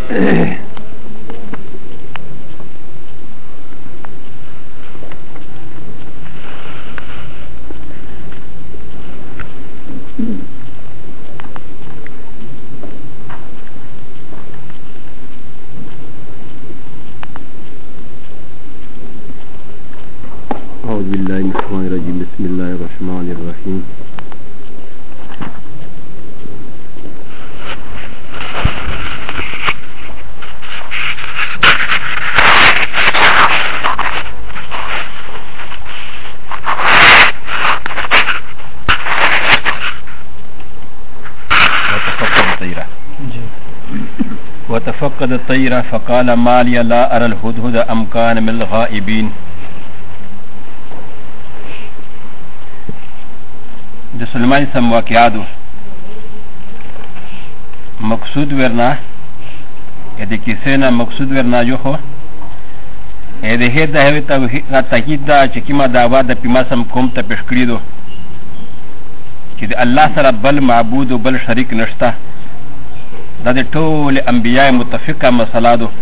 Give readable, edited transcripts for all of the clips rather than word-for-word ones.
أعوذ بالله من الشيطان الرجيم. بسم الله الرحمن الرحيم. وتفقد الطير فقال ما لي لا أرى الهدهد أم كان من الغائبين. د سلمان سم واقعاتو مقصود ورنا د کیسې نه مقصود ورنا جو خو د هدا هوی ته تاکید دا چې کیما دعوا د پیما سم کوم ته پېښ کړی دو چې د الله سره بل معبود او بل شریک نشته. دا د ټول انبیاء متفقه مسله ده.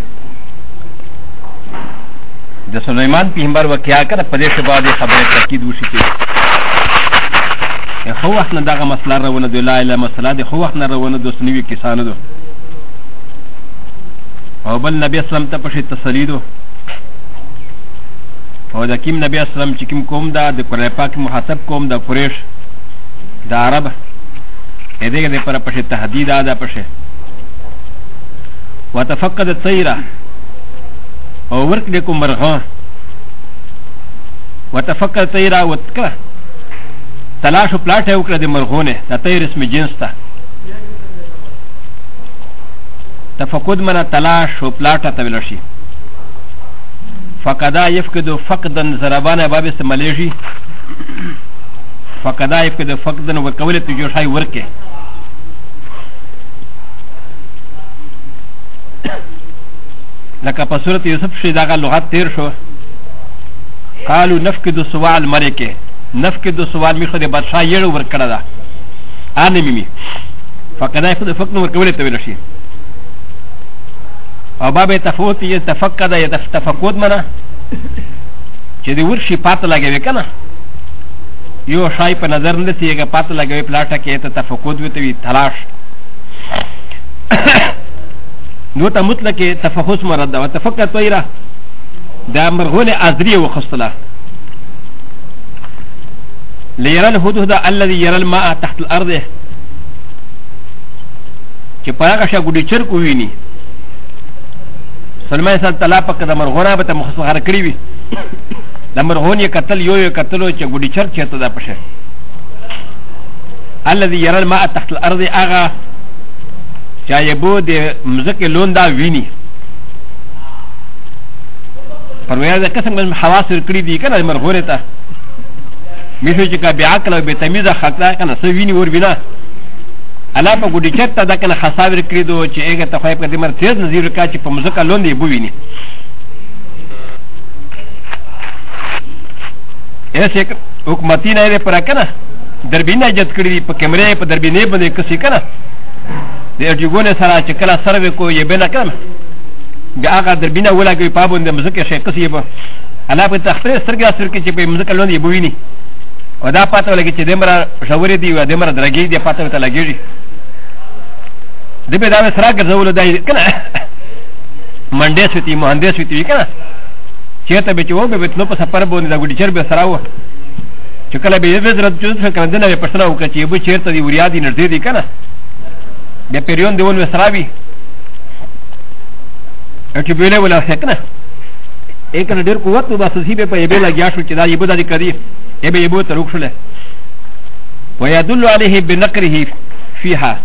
د سليمان پیغمبر واقعا کړه په دې شبا د خبره تاکید وشي چې خو وخت نه دغه مسله راونه د لا اله مسله د خو وخت نه راونه د سنوي کسانو ده او بل نبی اسلام ته په شي تسلی ده او د کیم نبی اسلام چې کوم قوم دا د قرآن پاک محاسب قوم د قریش د عرب دغه د پر په شي تهدید ادا په شي وتفقد الطير او ورک لكم مرغان وتفقد الطير وتكره تلاش پلاټه وکړه د مرغونه د طير اسم جنس ته تفقد من تلاش او پلاټه ته ویل شي. فقدا يفقد فقدا ضربانه باب استعمالېږي. فقدا يفقد فقدا وکول ته جو شای ورکه لکه په صورت یوسف شي دغه لغت تیر شو. قالو نفقد سوال ملکه نفقد سوال میخو د بادشاه یړو ورکړه ده ان میمی فقدا يفقد فقدا ورکول ته ویل شي. او باب تفوت يتفقد يتفقد منه چې د ورشي پات لګوي کنه یو شای په نظر نه تیګه پات لګوي پلاټه کې ته تفقد وته وی تلاش نو ته مطلق تفحص مراد ده. وتفقد طيره دا مرغونه ازري وخصله ليرى الهدهد الذي يرى الماء تحت الارض چې پاګه شا ګډي چرکو ویني. سلمان صلی الله پاک د مرغونه به ته مخصوصه کړی وي د مرغون یې قتل یو قتلو چې ګډي چر چته ده پشه. الذي يرى الماء تحت الارض اغا چایبو د مزکه لون دا ویني پرویا د قسم حواس کړی دي کنه مرغونه ته میشو چې کا بیا عقل او به تمیز خطا کنه سو ویني ور بنا الا په ګډی چرته دا کنه خساور کړی دو چې هغه ته خو په دې مر تیز نظر کا چې په مزکه لون دی بو ویني ایسه حکومتي نه پر کنه دربینه جت کړی په کیمرې په دربینه باندې کسي کنه د ارجګونه سره چې کله سره کو یې بنا کړم بیا هغه دربینه ولګي په باندې مزکه شي کسي به الا په تخته سترګا سر کې چې په مزکه لون دی بو ویني و دا پاته لګي چې دمره شاورې دی و دمره درګي دی پاته ته لګيږي د به دا سره ګرځول دی کنه منډه سوتي مهندس سوتي کنه چیرته به چې و به نو په سفر باندې دا ګډي چر به سره و چې کله به یې ضرورت جوړ کړه کنه نه پښتنه وکړي چې به چیرته دی وریا دی نږدې دی کنه بیا پیریون دیول سره وي چې به له ولا کنه ایک نه ډېر قوت په اساسي به په یبه لګیا شو چې دا یبه د کړي ابي يبو تروكشله ويدل عليه بنقره فيها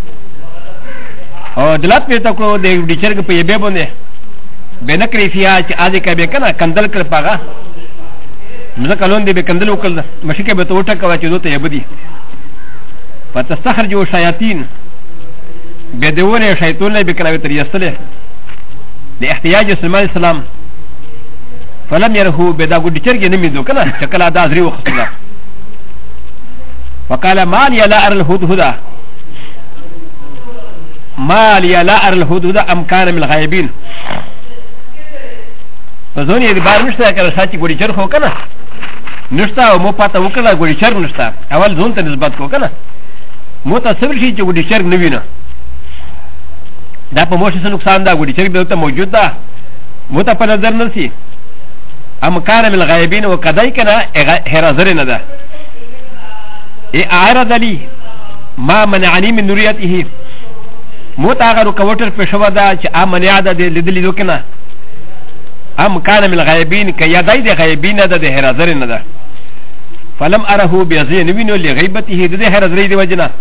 او دلات بيتاكو دي ديچرگ په يبه بونه بنقره فيها چې اځي کبه کنه کندل کړ پاغا مزکلون دي به کندل وکړ مشکه به توټه کوا چې دوته يبدي فتستخرجوا شياطين بدون شيطان به کړه تر یستله لاحتياج سلمان السلام فلم يره بدا ګډچرګ نه میدو کنه شکل ادا ازري وخصله وقال ما لي لا ارى الهدهد ما لي لا ارى الحدود ام كان من الغائبين فزوني بار نشتا كره ساتي غوري چر خو کنه نشتا او مو پاتا وکړه غوري چر نشتا اول ځون ته نسبت کو کنه مو ته صبر شي چې غوري چر نوینه دا په موشه نقصان دا غوري چر به ته موجود ده مو ته په نظر نسی ام كان من الغائبين وكذلك كان هرزر ندا اي اعرض لي ما منعني من نوريته متاغر كوتر بشودا ش امنيا دا لدلي دوكنا ام كان من الغائبين كيداي دي غائبين دا هرزر ندا فلم اره بيزين وينو لغيبته دي هرزر دي وجنا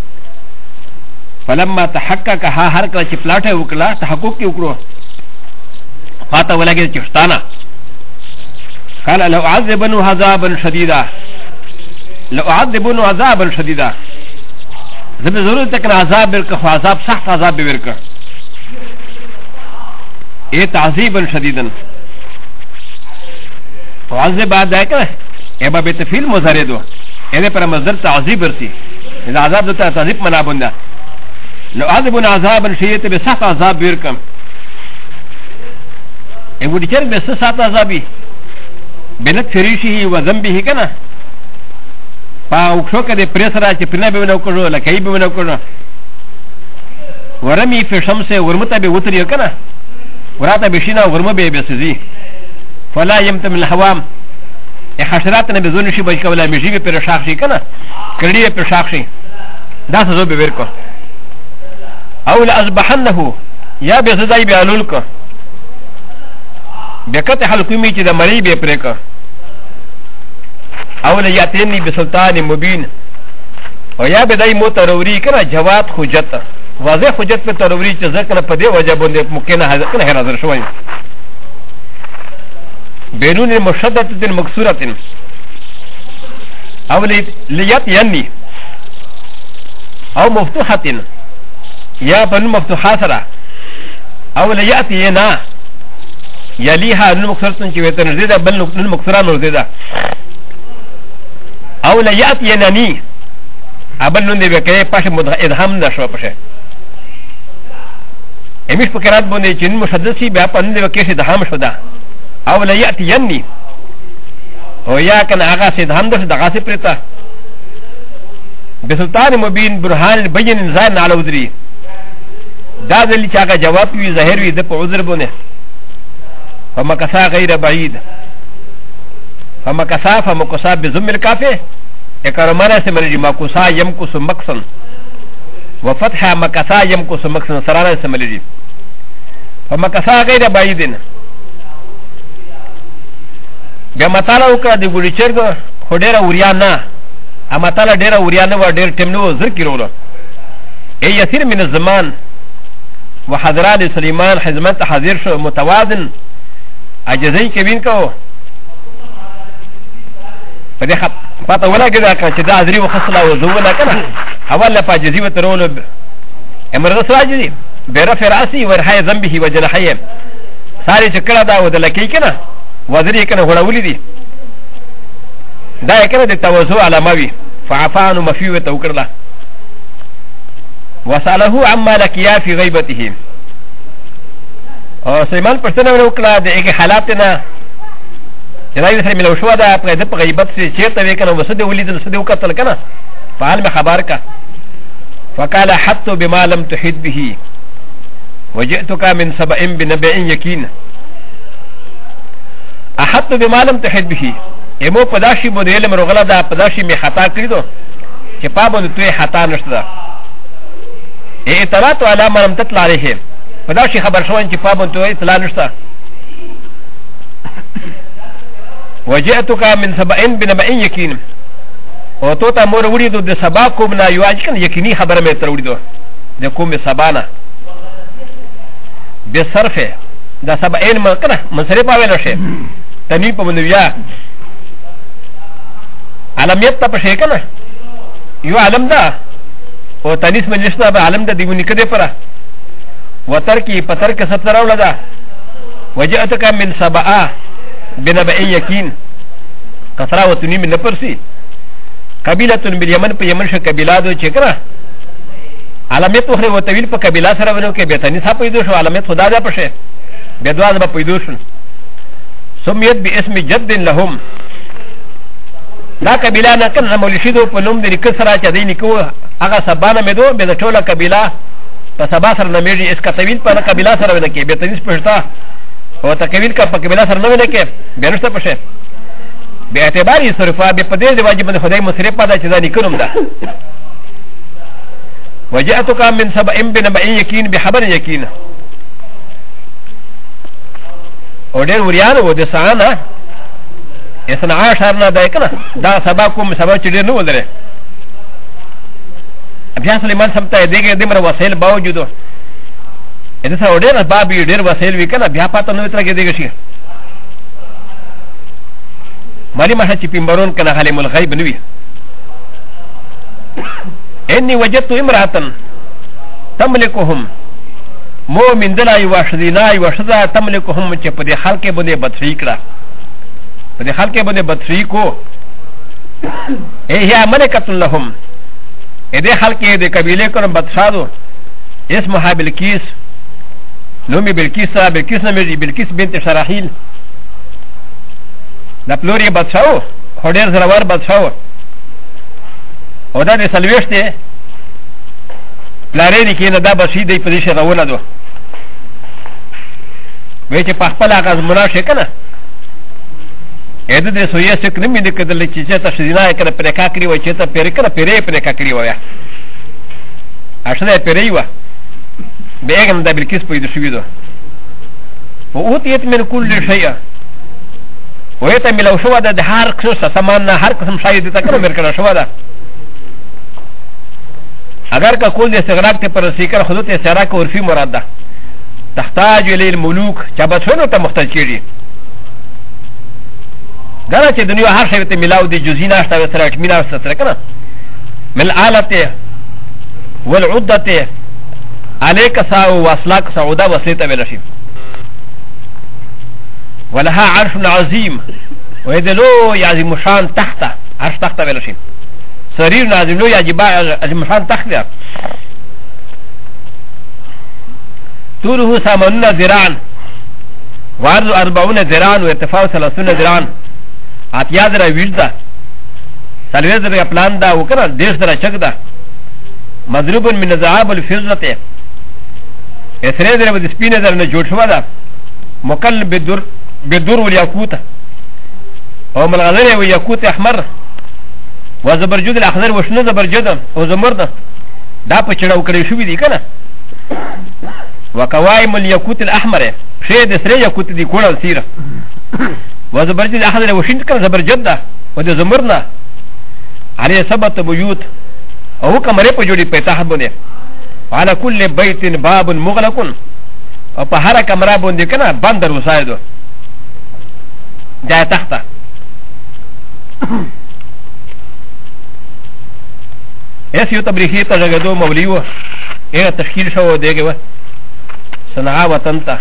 فلما تحقق ها هر كلا ش پلاټه وکړه تحقق کې وکړو فاتا ولګي چشتانا قال لو عذبنوا عذابا شديدا لو عذبنوا عذابا شديدا زب ضرورت تک عذاب برك عذاب سخت عذاب برك ايه تعذيبا شديدا وعذب بعد ذلك ابا بتفيل مزردو ايه پر مصدر تعذيب برسي اذا عذاب دتا تعذيب منا بندا لو عذبنا عذابا شديدا بسخت عذاب برك ايه ودي چر بس سخت عذابي بنت فريشه وذنبه كنا فاوكشوك دي بريسرا چه پرنا بمنا وكرو لكي بمنا وكرو ورمي في شمس ورمتا بوتر كنا وراتا بشينا ورمو بسزي فلا يمتم الحوام حشراتنا بزونشي بجكا ولا مجيبي پر شاخشي كنا كرديه پر شاخشي دا سزو ببركو او لأصبحنه يا بزداي بألولكو بكت حلقومي چه دا مري بي پريكو او لياتيني بسلطان مبين او يا بداي مو تروري كنا جواد حجت واضح حجت په تروري چه ذکر په دې وجه باندې ممکنه حاضر شوی بينون مشدده مكسوره او لياتيني او مفتوحه يا بن مفتوحه سرا او لياتينا يليها المكسرة كيوتن زيدا بل المكسرة نوزيدا او لا ياتينني ابل نون دي بكاي باش ادهام نشو باش امش فكرات بوني جن مشدسي بیا پن دي بكاي ادهام شودا او لا ياتينني او يا كان اغا ادهام دس دغاسي پرتا بسلطان مبين برهان بين انسان على وزري دا دلی چاگه جواب وی ظاهر وی د په عذر بونه فمكسا غير بعيد فمكسا فمكسا بزم الكافي اكرمانا سمرجي مكسا يمكس مكسن وفتح مكسا يمكس مكسن سرانا سمرجي فمكسا غير بعيد بمطالع وكرا دي غولي چرګ خډيره وريانا امطالع ډيره وريانا و ډير ټمنو زر کیرولو اي يسير من الزمان وحضرات سليمان حزمت حاضر شو متوازن اجازي كبين كو فدي خط فاتا ولا كده كان شدا ازري وخصلا وزونا كنا اول لفا جزي وترولو امر رساجي برفع راسي ورحي ذنبه وجنحيه ساري شكرا دا ودلكي كنا وزري كنا غړولي دي دا كده د توزع على ماوي فعفان مفيو توكرلا وساله عما لكيا في غيبته او سليمان پرسنه وکړه د هغه حالاتنا جنای سره ملو شو دا په د غیبت سره چیرته وکنه وسد ولید وسد وکتل کنه فعال میں خبر کا فقال حتى بما لم تحد به وجئتك من سبأ بنبأ يقين احط بما لم تحد به امو پداشي بو دل مرغلا دا پداشي می خطا کړو چې پابند توي خطا نشته اطلاعات على ما لم تطلع عليه پداشي خبر شوان چې پابند توي اطلاع نشته وجئتك من سبأ بنبأ يقين او تو تا مور وړي د سبا کوم نه یو اجکن یقیني خبره مې تر وړي دو د کوم سبانا بصرف دا سبعين مکنه منصرف اوله شي تنوین په منویا علمیت ته پښې کنه یو علم ده او تنیس مجلس نه به علم ده دیونی کده پره وتر کی پتر کې ستر اولدا وجئتك من سبعه بنبأ يقين کثرا وتنی من پرسی قبیله باليمن په یمن شه قبیله دو چې کنه علامت وخره و طویل په قبیله سره ونو کې بیتنی صاحب پیدا شو علامت خدا ده پشه بدواز به پیدا شو سمیت باسم جد لهم دا قبیله نه کنه مولشیدو په نوم د نیکه سره چې دی نیکو هغه سبانه مې دو به د ټوله قبیله په سبا سره نه میږي اس کا طویل په قبیله سره ونه کې بیتنی پښتا او تکویل کا په قبیله سره نه ونه کې بیرسته پشه به اعتبار صرفا به په دې واجب د خدای مصرف پدا چې دا نیکونم ده وجاءتك من سبع بنبأ يقين بحبر يقين ودير وريان ودسانا اسنا عشرنا دايكنا دا سباكم سبا چدير نو ودره ابيا سليمان سمتا ديگه دمر وسائل باوجودو اذا سا ودير بابي دير وسائل وكنا بیا پاتا نو تر کې ديگه شي مالي ما چي پيمبرون کنا عالم الغيب نوي اني وجدت امراه تملكهم مؤمن دلای واشدینای واشدا تملكهم چې په دې خلک باندې بدفعی کړه په دې خلک باندې بدفعی کو هي ملکه لهم دې خلک دې قبيله کړه بدفعو اسمها بلقیس نومي بلقیس نومي بلقیس بنت شراحیل د پلوري بدفعو هډر زراور بدفعو او دا د سلويشت دی پلارې کې نه دا بشي دی په دې شي راونه دو وای چې په خپل هغه مناشه کنه اې دې سوې څخه نه مې د کدل چې ته شذینا کړه پر کا کړی و چې ته پر کړه پرې پر کا کړی و یا اښه پرې و بیگم د بلکیس په دې شوې دو او اوتیت من کل شیء وای ته ملو شو د هر څه سامان نه هر قسم شای دې ته کړه مر کړه شو ده اگر کا کول د استغراق ته پر سیکر خود ته استغراق عرفي مراد ده تحتاج الى الملوك چابتونو ته محتاج کیږي دا چې دنیا هر شی ته ملاو دي جزینا شته سره اټمینا سره کنه مل آلته والعدته عليك ساو واسلاك سعودا وسيته بلشي ولها عرش عظيم ويدلو يعظم شان تحته عرش تحته بلشي سرير نازم له يجبا المشان تحت طوله 80 ذراعا وعرض 40 ذراعا وارتفاعه 30 ذراعا اتيا ذرا ويجدا سلوي ذرا بلان دا وكرا ديش ذرا چك دا مضروب من ذهب الفضه اسره ذرا بسپين ذرا نه جوړ شو دا مقل بدور والياقوت او ملغذر والياقوت احمر وزبرجد الاخضر وشنو زبرجد او زمرد دا په چړاو کړی شو دي کنه وقوايم الياقوت الاحمر شيء د سره ياقوت دي کوړل سیره وزبرجد الاخضر وشنو کنه زبرجد دا او د زمرنا عليه سبت بيوت او کمره په جوړي په تحت باندې على كل بيت باب مغلق او په هر کمره باندې کنه بندر وسایدو دا تحت اس یو تبریخی ته جګدو مولیو هغه تشکیل شو دیګه صنعا وطن ته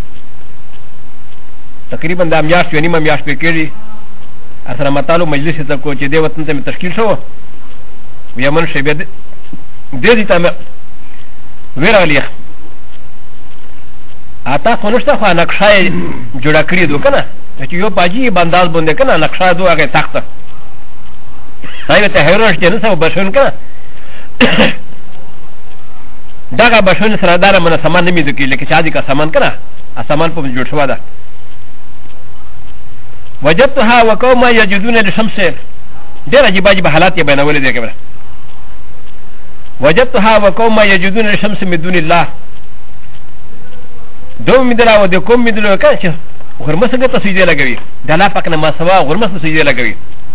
تقریبا د امیاش یو نیمه میاش پکېږي اثر متالو مجلس ته کو چې دی وطن ته تشکیل شو یمن شی به دې ته ویرالیه اته خونشته خو نقشه جوړه کړی دو کنه چې یو باجی بنداز باندې کنه نقشه دو هغه تخته دایو ته هیروش جنس او بشون کنه داغه بشون سره دار من سامان نمی دکی لکه شادي کا سامان کنه سامان په جوړ شو ده وجدتها وقوم يجدون للشمس ډېر عجیب عجیب حالات یې بیانولې دي کبره وجدتها وقوم يجدون للشمس من دون الله دوم مدلا و د کوم مدلو کنه چې غرمسه ته سجده لګوي د الله پاک نه ما سوا غرمسه سجده لګوي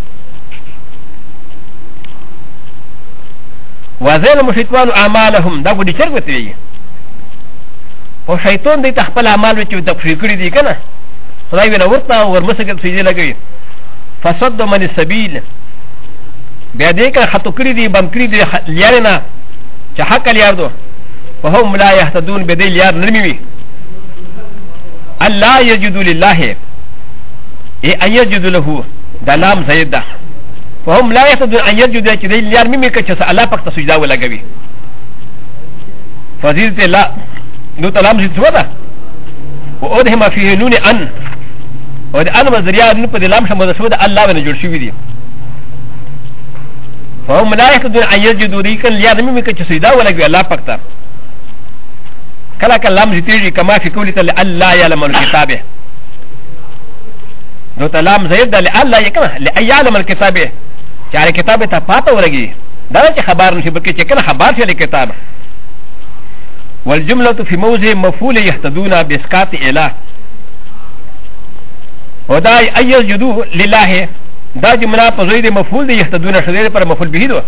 وزين مشيطان اعمالهم دا ودي چرګ وتوي او شیطان دې تخپل اعمال وچ د فکر دي کنه خدای وینا ورته ورمسه کې سجده لګوي فصد من السبيل بیا دې کنه خطو کړی دي بم کړی دي لیارنا چې حق لیار دو وهم لا يهتدون بدې لیار نرمي الله يجد لله اي ان يجد له دلام زيد وهم لا يهتدون ان يجد چې دې لیار مې کې چې الله پاک ته سجده ولګوي فضيلة لا نو تلام زيد سودا وأدهم فيه نون أن ود أن مزريا نبى دلام شمد سودا الله ونجور شو بدي فهم لا يقدرون أن يجدوا ذيك اليوم من كتسيدا ولا يقول الله بكتر كلا كلام زيتيجي كما في قولة الله يعلم الكتابه نو تلام زيد الله يكنا لأيعلم الكتابه شعر كتابه تفاتا ولقي دارك خبار نشي بلكي كنا خبار في الكتاب والجملة في موضع مفعول يهتدون بإسقاط إله ودا أي يسجدوا لله دا جملة بزيد مفعول يهتدون شديد پر مفعول به دو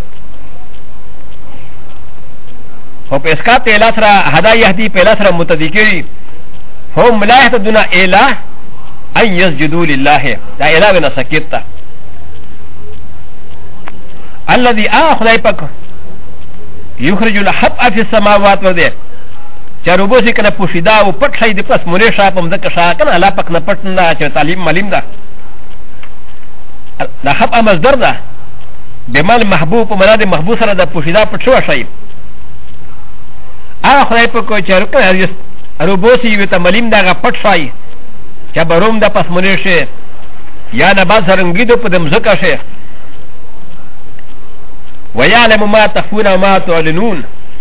وبإسقاط إله سرا هدا يهدي بإله سرا متذكري هم لا يهتدون إله أن يسجدوا لله دا إله بنا سكتا الذي آخذ أيبك يخرج الحب في السماوات والأرض چاروبوسی کنه پوشیدا او پټ شي د پس مونږه شاپ هم دک شا کنه الله پاک نه پټ نه چې تعلیم معلم ده دا حب مصدر ده بمال محبوب په مراد محبوب سره د پوشیدا پټ شو شي ا خدای په کو چارو کنه روبوسی وي ته معلم ده پټ شي چې بروم د پس مونږه شي یا نه باز رنګي د په دم زکه شي ويعلم ما تخفون وما تعلنون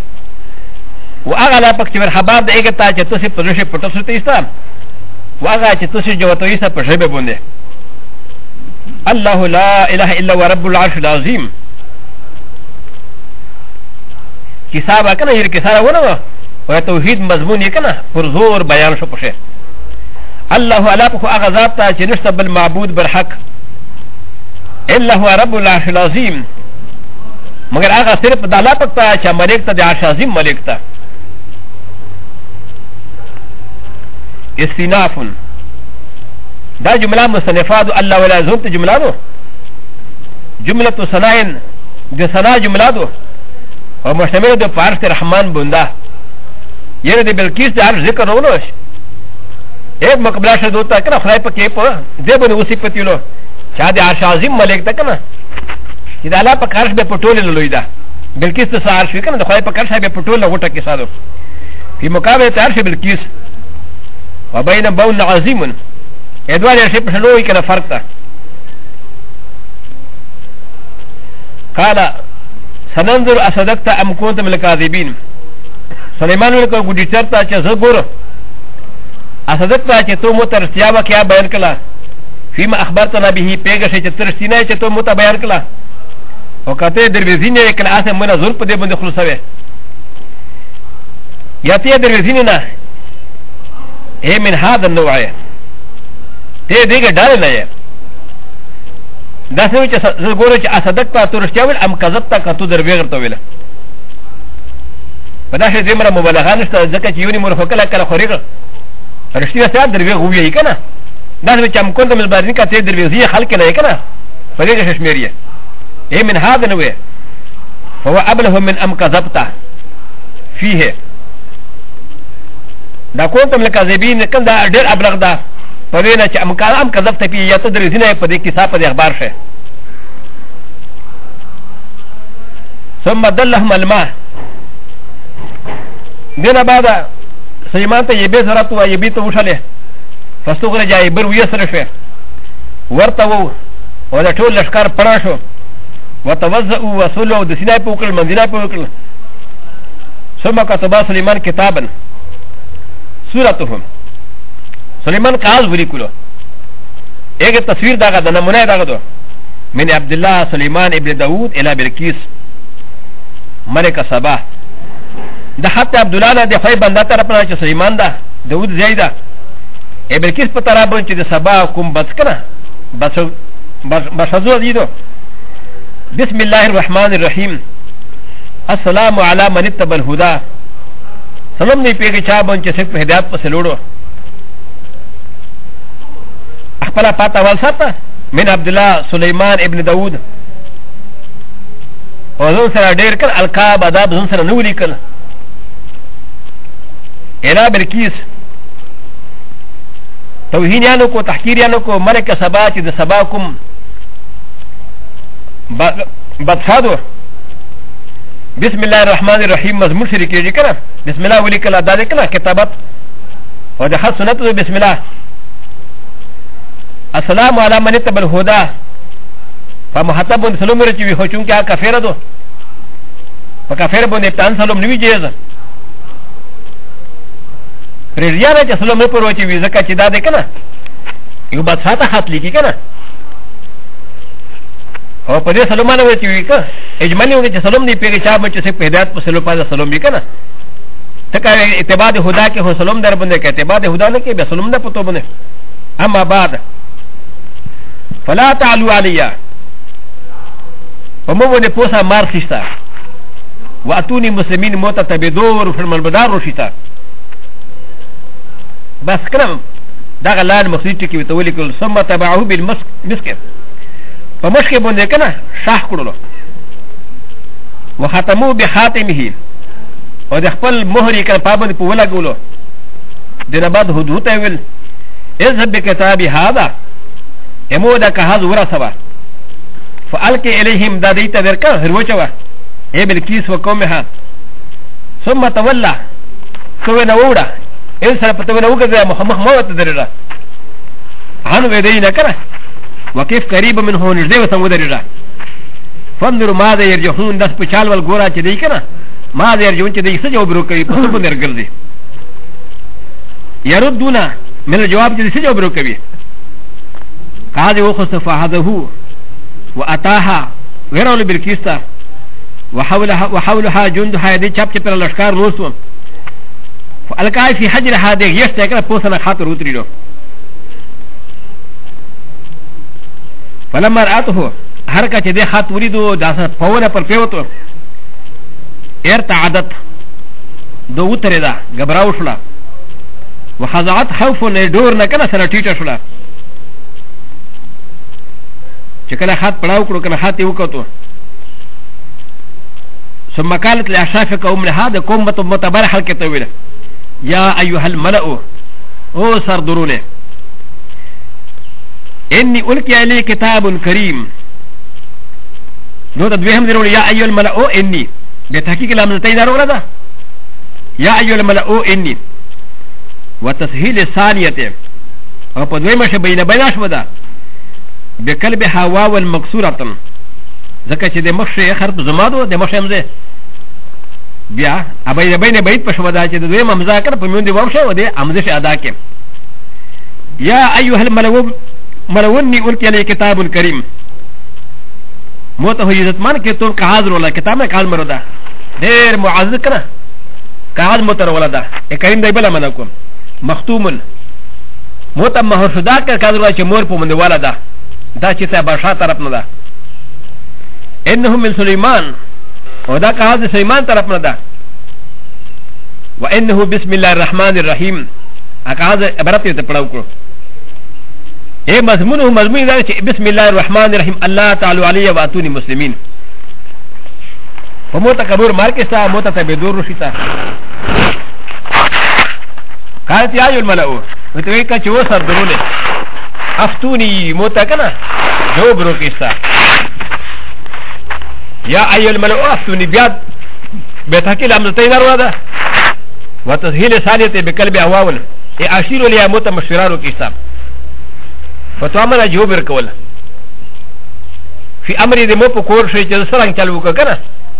واغا پکچور خبر د ایګه تا چې تاسو په لشه پټو ستې استا واغا چې تاسو جوړتوي سره په شی به باندې الله لا اله الا هو رب العرش العظیم کتاب کنه یې کیسه ونه او توحید مضمون یې کنه پر زور بیان شو پشه الله الا په هغه ذات ته چې نشته بل معبود بر حق الا هو رب العرش العظیم مگر هغه صرف د الله پکته چې ملک ته د عرش عظیم ملک ته استناف دا جمله مصنفات الله ولا زنت جمله دو جمله ثناء د ثنا جمله دو او مشتمل د فارس رحمان بنده یره د بلقیس د عرش ذکر ولوش ایک مقبله شد ہوتا کنه خدای په کې په دې باندې وصف پتیلو چا د عرش عظیم ملک ته کنه چې د الله په عرش به پټول لوی ده بلقیس ته عرش کنه د خدای په عرش به پټول غوټه کې ساده په مقابله عرش بلقیس وبين بون عظيم ادوار يشي بشلوي كان فرقه قال سننظر اصدقت ام كنت من الكاذبين سليمان ولك غدي چرتا چ زغور اصدقت چ تو مترسيا وكيا بيان كلا فيما اخبرتنا به پیغش چ ترسينه چ تو مت بيان كلا وكته درويزينه كلا اسه من زور پدي بند خلصوي ياتي درويزينه ايه من هذا النوع تي ديگه دال نه دا سوي چې زګوره چې اصدقت ترشتاول ام کذبت کتو در بغیر تویل پدا شه زمره مبالغه نشته ځکه چې یونی مرفقه کله خوريغه رښتیا سره در بغیر وی کنه دا چې ام کوم د مزبارنی کته در بغیر خلک نه کنه پدې ششمیریه ايه من هذا النوع فهو ابله من ام كذبت فيه دا كنتم لكاذبين كان دا ډېر ابلغ ده په وینا چې ام کذبت فيه یا ته درې دینه په دې کیسه په اخبار شه ثم دلهم الماء دینه بعد سليمان ته يبي زرت و يبي ته وشله فاستغرج يبر ويسر شه ورته وو ولا ټول لشکار پړا شو وتوزعوا وصلوا د سینای په وکړ منځنای په وکړ ثم كتب سليمان كتابا سورتهم سليمان قاز وليكلو ایک تصویر داغا دا نمونه داغا دو من عبد الله سليمان ابن داود الى بلقيس ملك سبا دا حتى عبد الله دا خی بنده طرفنا چه سليمان دا داود زیای دا بلقيس په طرف باندې د سبا کوم بس کنه بشزو دی دو بسم الله الرحمن الرحيم السلام على من اتبع الهدى سلام دی پیگه چا باندې چې په هدایت پسې لوړو خپل پاتا والساته من عبد الله سليمان ابن داود او زون سره ډیر کړ القاب ادب زون سره نو لیکل اله بلقیس توهین یانو کو تحقیر یانو کو ملک سبا چې د سبا کوم بدفادو بسم الله الرحمن الرحيم مضمون شریک کیږي کنه بسم الله ولي کله دا کنه کتابت او د خاص سنت بسم الله السلام على من اتبع الهدى فمحتب سلام رچوي هو چون کې کافر دو فکافر باندې تان سلام نیوي جيزه پرېریانه چې سلام نه پروي چې وي ځکه چې دا ده کنه یو بات ساته خط لیکي کنه او په دې سلام نه وي چې وي کنه اجمالی ونه چې سلام دی پیږي چې چې په هدایت په سلام په سلام وي کنه تکه اتباع د خدا کې هو سلام در باندې کې اتباع د خدا نه کې به سلام نه پتو باندې اما بعد فلا تعلوا عليا ومو نه پوسا مار خستا واتوني مسلمين موت تبدور في المنبدار روشتا بس كلام دا غلان مقصود کی وتولي کول ثم تبعه بالمسك فمشك بونه کنه شاح کړلو وختمو بخاتمه او د خپل مهر کړه پابند په ولا ګولو دنه بعد حدود ویل اذهب بكتاب هذا امودا كهذا ورا سبا فالك اليهم داديت ذركا هروچوا اي بالكيس وقومها ثم تولى سوى نودا ان سر پتو نوګه محمد موت دررا هانو ودینا کنه وكيف قريب منه نزدې وسمو دررا فندر ماذا يرجحون داس پچال ول ګورا چې دی کنه ماذا يرجحون چې دی څه جواب ورکړي په څه باندې ګرځي يردون من الجواب چې څه جواب ورکړي قاضي وخصف هذه واتاها غيرول بالكيستا وحولها جندها يدي چاپ چې پر لشکار روسو فالقای في حجر هذه يشته کړه پوسنه خاطر وتريلو فلما راته هر کا چې د خاط وریدو داسه پونه پر پیوتو ارتعدت دو وتره دا غبراو شلا وخضعت خوف ندور نه کنه سره ټیټه شلا چې کله خاط پړاو کړو کنه خاط یې وکړو ثم قالت لاشراف قوم هذا قوم متبر حلقه طويله يا ايها الملأ او سردرونه اني القي الي كتاب كريم نو تدويهم ضروري يا ايها الملأ اني بتحقيق لامزتين ضروره يا ايها الملأ اني وتسهيل الثانيه او پدوي مشه بين بيناش ودا بقلبها واو المكسوره ځکه چې د مخشه خرب زمادو د مخشه مزه بیا ابای بین بیت په شو دا چې د دوی ممزه کړ په میوند واو شه و دې امزه ادا کې یا ایها الملو ملونی القی علی کتاب کریم موته عزتمان کې تو کاغذ ولا کتاب نه کال مردا ډیر معزز کړه کاغذ متر ولدا کریم دی بل منه کوم مختوم موته مہر شدا کړه کاغذ چې مور په مند ولدا دا چې ته بادشاہ طرف نه ده انه من سليمان ودا كهذا سليمان طرف ندا وانه بسم الله الرحمن الرحيم هذا عبارت ته پڑھاو کو اے مضمون دا بسم الله الرحمن الرحيم الله تعالى علي واتوني مسلمين وموت كبر ماركسا موت تبدور رشيتا قالت يا ايها الملأ وتويكا چو سر درونه افتوني موت كنا جو بروكيستا يا ايها الملأ افتوني بياد بتحكي لامزتين درودا وتسهيل ثانيه بقلب اواول اشير لي موت مشورارو كيستا فتوامنا جواب ركول في امر دي مو پکور شي چې سرنګ چالو وکړه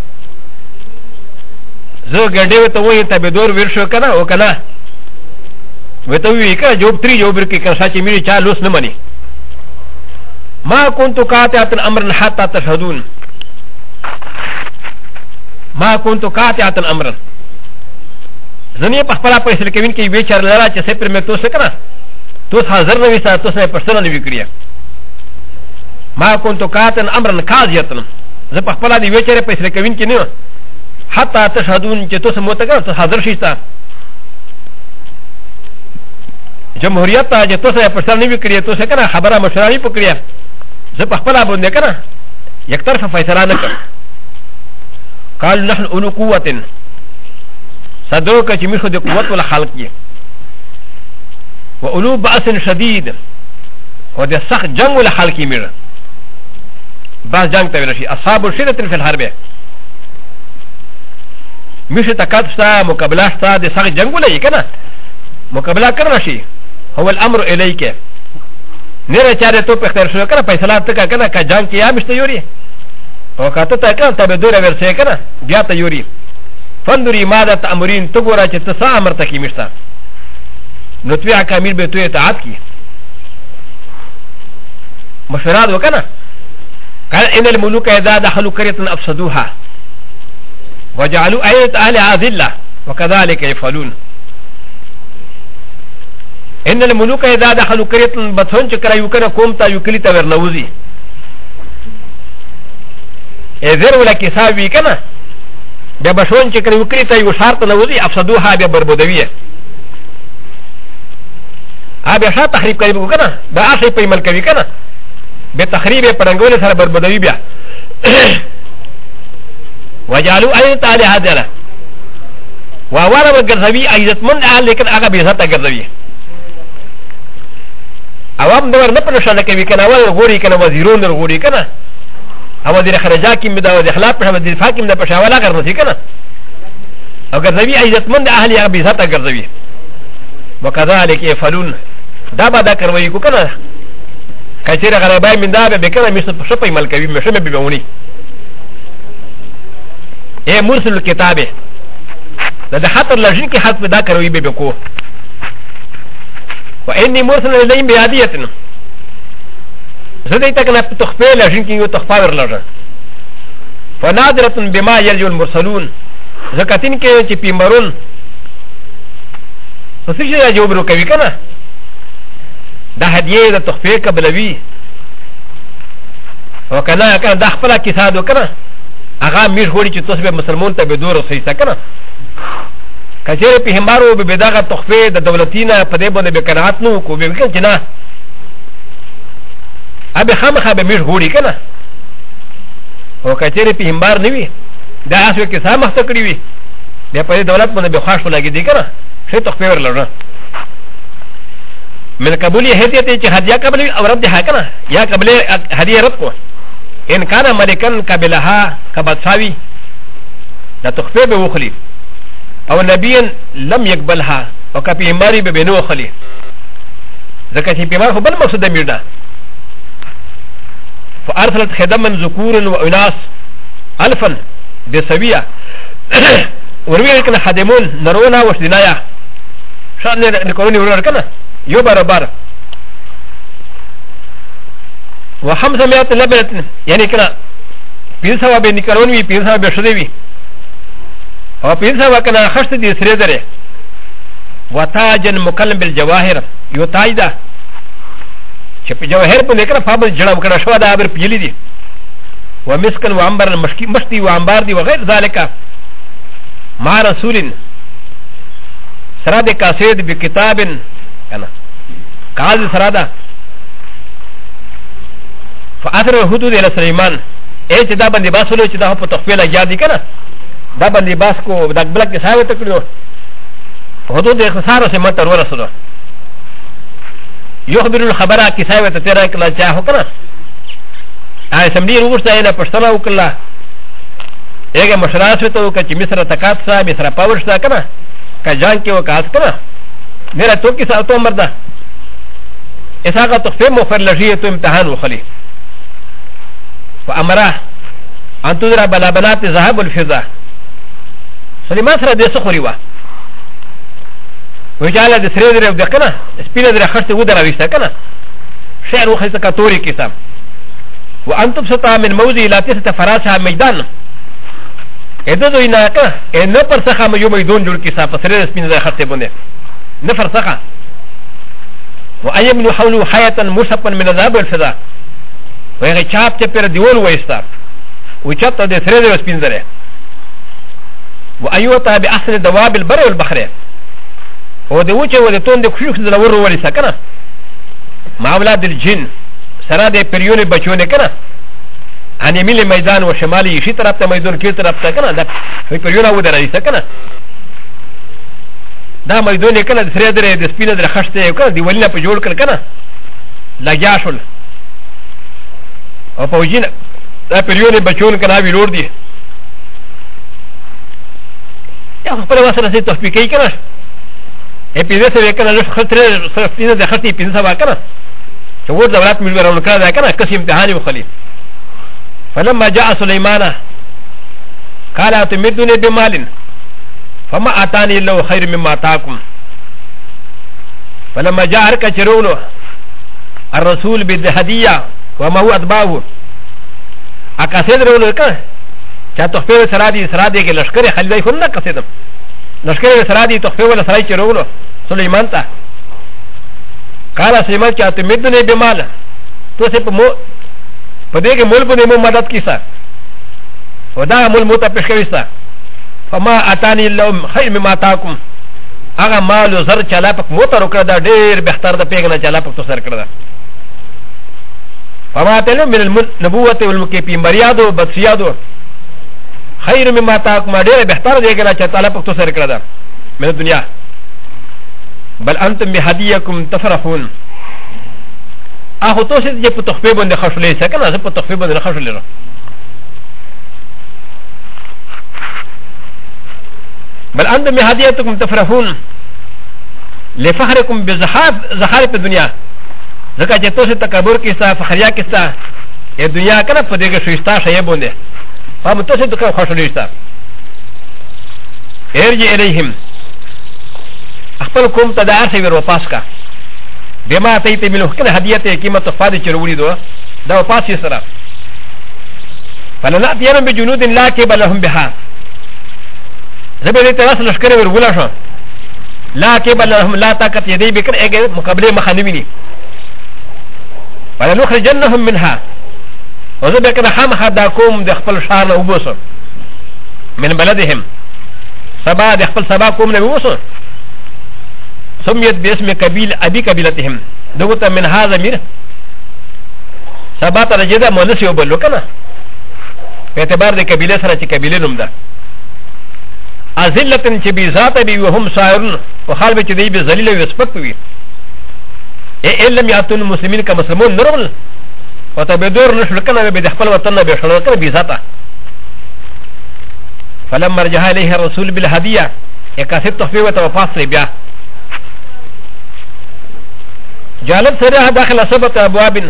زه ګډې ته وې ته به دور ورشو کنه او کنه وته وی کړه جواب تری جواب کې کړه چې مې چا لوس نه مني ما كنت قاطعه امر حتى تشهدون ما كنت قاطعه امر زنی په خپل پیسې کوین کې وی چر لرا چې سپر مې تو څه کړه تو حاضر نه وسه تو سه پرسنل وی کړیا ما كنت قاطعا امرا قاضيه زه په خپل دی وی چر پیسې کوین کې نه حتی تشهدون چې تو سه موته کړه تو حاضر شيستا جمهوریت ته چې تو سه پرسنل نه وی کړیا تو څه کړه خبره مشرانی پکړیا زه په خپل باندې کړه یک طرفه فیصله نه کړ قال نحن اولو قوه صدوك چې میخو د قوت ول خلق یې و اولو باس شدید و د سخت جنگ ول خلق یې مړه باس جنگ ته ورشي اصحاب الشدة في الحرب مش تکات شتا مقابله شتا د سخت جنگ ولې کنه مقابله کړل شي هو الامر الیک نه راچاره تو په اختیار شو کنه فیصله تک کنه کا جنگ کې یا مشته یوري او کاته تا کنه تبه دوره ورسې کنه بیا ته یوري فندری ماده تامرین تو ګورا چې تسا امر تکي مشته نو توی اکامل به تو اطاعت کی مشورات وکنه قال ان الملوك اذا دخلوا قريه افسدوها وجعلوا ايه اهلها ذله وكذلك يفعلون ان الملوك اذا دخلوا قريه بتون چکر یوکنه قوم تا یوکلی تا ورنوزی اذر ولا کسابی کنه بیا بشون چکر یوکلی تا یو شرط نوزی افسدوها بیا بربودویه ابیا شا تخریب کوي کنه دا اصلي په عمل کوي کنه به تخریب پرنګول سره بربدوي بیا وجالو اي تعالی هذا ووارا وګرځوي عزت مند لیکن هغه به عزت ګرځوي عوام نور نه پرشانه کوي کنه اول غوري کنه وزیرون غوري کنه او وزیر خارجه کې مدا د اخلاق په دفاع کې مدا په شاولا ګرځي کنه او ګرځوي عزت مند اهل هغه به عزت ګرځوي وكذلك يفعلون دا به دا کوي کو کنه کچېره غلبای من دا به کنه مشه په شپې مل کوي مشه به بونی اے مرسل الكتابه دا خطر لجن کې حق دا کوي به کو واني مرسل اليهم بهديه زدي تکنه تخفي لجن کې یو تخفا ورلږه فنادره بما يرجو المرسلون زکاتین کې چې پیمرون پس چې جواب ورکوي کنه دا هدیه د تخفیه قبلوي او کنه کنه د خپل کیسه دو کنه هغه میر هوري چې تاسو به مسلمان ته به دور وسې کنه کچېره په همارو به دغه تخفیه د دولتینه په دې باندې به قناعت نو کو به کنه نه ابي خامخه به میر هوري کنه او کچېره په همبار نیوي دا اسو کیسه مخته کړی وي د په دولت باندې به خاص ولګي دي کنه شي تخفیه ورلره من قبول هدیه چې هدیه قبل او رد حکنه یا قبل هدیه رد کو ان کان ملکن قبلها کبصاوی لا تخفي بوخلي او نبيا لم يقبلها او كفي ماري ببنو خلي زكاه بما هو بل مقصود ميردا فارسلت خدما ذكور واناس الفا بسويه وروي كان خادمون نرونا وشدنايا شان نكوني ورور كنا يو برابر و500 لبنة يعني كنا بينسوا بنكروني بينسوا بشدوي او بينسوا كنا خشت دي سريدره وتاجا مكلم بالجواهر يو تاجدا شپ جواهر په نکره فابل جړم کړه شو دا بر پیلی دي ومسكن وعنبر مشتي وعنبار دي وغير ذلك مع رسول سراد كاسيد بكتاب كنا قاضي سرادا فاثر الحدود الى سليمان اي چې دا باندې باسلو چې دا په تخفیل اجازه کنا دا باندې باس کو دا بلک ځای ته کړو حدود اختصار سره متر ورسره يخبر الخبر كساوه ترى كلا جاء كنا اي سمدي روستا الى پښتنه وکړه اګه مشرات ته وکړه چې مصر تکات صاحب مصر پاور شتا کنا کجان کې وکاس کنا میرا تو کې ساتو مردا اساقه تخفي مفر لجيه امتحان وخلي فامره ان تدرى بلا بنات ذهب الفضه سليمان سره د سخوري وا وجعل د سرير د کنه سپینه در خرڅ و دراويسته کنه شعر وخصه کاتوري کتاب وانتم ستا من موضع لا تست فراسها ميدان اذا دوینا کنه ان پر څخه مې یو میدان جوړ کیسه په سرير سپینه در خرڅ باندې نفر څخه وايمن حوله حياه مصفا من الذهب والفضه وهي چاپ ته پر دیول وایستا و چاپ ته د سرير سپینه ده وايوتا باحسن دواب البر والبحر و د وچه و د تون د خوشو د لور ولې سکنه ما اولاد الجن سره د پریون بچونه کنه ان یمین میدان و شمالي شي طرف ته میدان کې طرف ته کنه د پریون و درې سکنه دا میدان کنه د سره د سپینه د خشته کنه دی ولنه په جوړ کړ کنه لګیاشل او په وجین دا پریون بچون کنه وی لور دی やっぱり忘れてとピケイカナエピデスウェカナルフトレスフィナでハティピンサバカナチョウザラッミルのカナカナカシムテハニウハリファラマジャーソレイマナカラトミドネビマリンファマアタニロハイルミマタコムファラマジャーカチロノアラソルビデハディアウマウアドバウアカセドロノカチャトフェルサラディサラディゲラシカレハリダイフォンナカセドラシカレサラディトフェルサライチロノソレイマンタカラセマチャトミドネビマラトセポモパデゲモルポネモマダキサウダモルモタペシカリサファマアタニロムハイミマタコムアガマルザルチャラパクモタロカダデーベタダペガナチャラパクトサルカダファマテルミルナブワテウムケピンバリアドバツヤドハイミマタコマデーベタダデーガナチャラパクトサルカダメドニアバルアントミハディアコムタフラフォンアホトシジェプトフェブンデハシュレセカナズプトフェブンデハシュレロبل أنتم بهديتكم تفرحون لفخركم بزخارف الدنيا ذكا جتوس تكبر كيسا فخريا كيسا الدنيا كان فديك شويستا شيبون ده فمتوس تكبر خشريستا ارجع إليهم أخبركم تدار سيور وفاسكا بما تيت منه كان هديته كيما تفادي شروري دو دا وفاسي سرا فلنأتيهم بجنود لا كبل لهم بها زبده تراس لشکر ورغولا شو لا كبل لهم لا طاقت يدي بكر اگه مقابله مخانويني فلنخرجنهم منها وزبده كده خامخا دا قوم د خپل شار نه وبوسو من بلدهم سبا د خپل سبا قوم نه وبوسو سميت باسم قبيل ابي قبيلتهم دغه من هذا مير سبا ترجدا مونس يوبلو کنه په اعتبار د قبيله سره چې قبيله نوم ده ازلتن چې بي ذات بي وهم سائرون وخالب چې دی به ذلیل او سپک وي اے لم ياتون المسلمين كمسلمون نرمل وتبدور نشل کنه به د خپل وطن به شړل کنه بي ذاته فلما رجع اليه الرسول بالهديه يكاسب تخفي وتوفاصل بها جالب سرها داخل سبت ابواب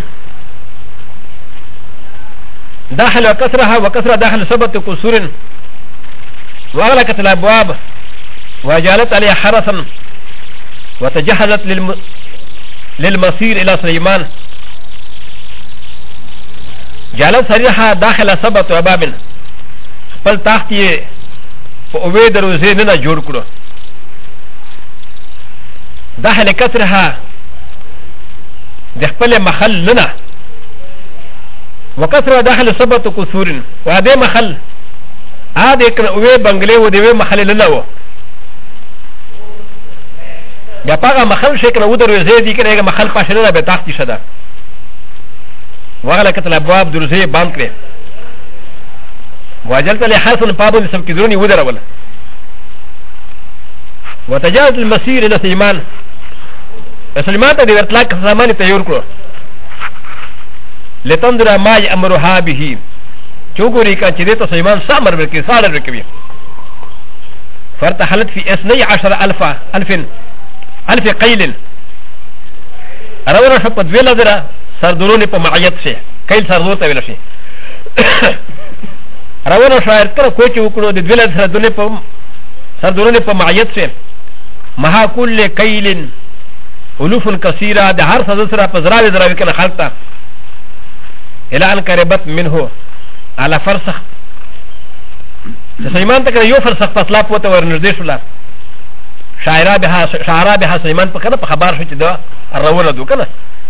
داخل وكسرها وكسر داخل سبت قصور واغلقت الابواب وجعلت عليها حرسا وتجهزت للمصير الى سليمان جعلت سريحها داخل سبت ابواب فل تحتي فاوي دروزي ننا جوړ کړو داخل كسرها د خپل محل لنا وكسر داخل سبت قصور وهذا محل هذا كان اوي بنگلي ودوي محل لنا و بیا پاغه محل شي کنه ودر زيدي کنه محل پاشنه به تحت شدا وغلا کتل ابواب دروزي بام کړي واجلت له حسن پابون سم کیدرونی ودر ولا وتجاوز المسير الى سليمان سليمان ته د ورتلاک زمانه تیار کړو لتندر ما امرها به چوغوري کا چې دته سليمان سامر ورکی ساړه ورکی فرتحلت في 12,000 قيل رونا شپت ویلا درا سردرونی په معیت شه قیل سردور ته ویل شي رونا شاعر کړه کوچ وکړو د ویلا سردرونی په معیت شه مها كل قيل الوف كثيره د هر سر سره په زراوي زراوي کنه خلطه الى ان قربت منه على فرسخ سليمان تكره يو فرسخ فصلا پوته ورنردش ولا شاعرا بها سليمان پکره په خبر شو چې دا روانه دو کنه